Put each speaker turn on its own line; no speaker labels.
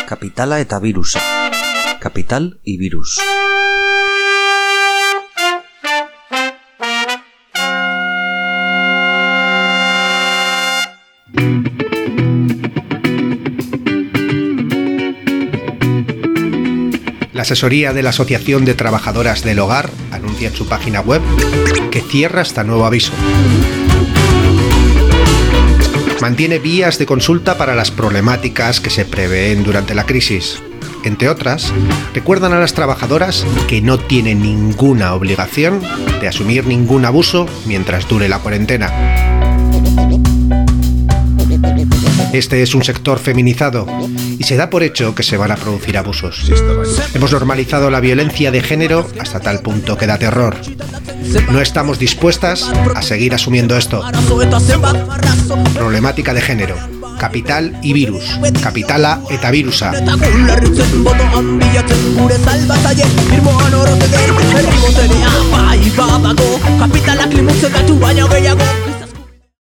Kapitala eta birusa. Kapital y virus.
La asesoría de la Asociación de Trabajadoras del Hogar anuncia en su página web que cierra hasta nuevo aviso. Mantiene vías de consulta para las problemáticas que se prevén durante la crisis. Entre otras, recuerdan a las trabajadoras que no tienen ninguna obligación de asumir ningún abuso mientras dure la cuarentena. Este es un sector feminizado y se da por hecho que se van a producir abusos. Hemos normalizado la violencia de género hasta tal punto que da terror. No estamos dispuestas a seguir asumiendo esto. Problemática de género. Kapital y virus. Kapitala eta birusa.
Kapitala klimutzen gatu baina gehiago.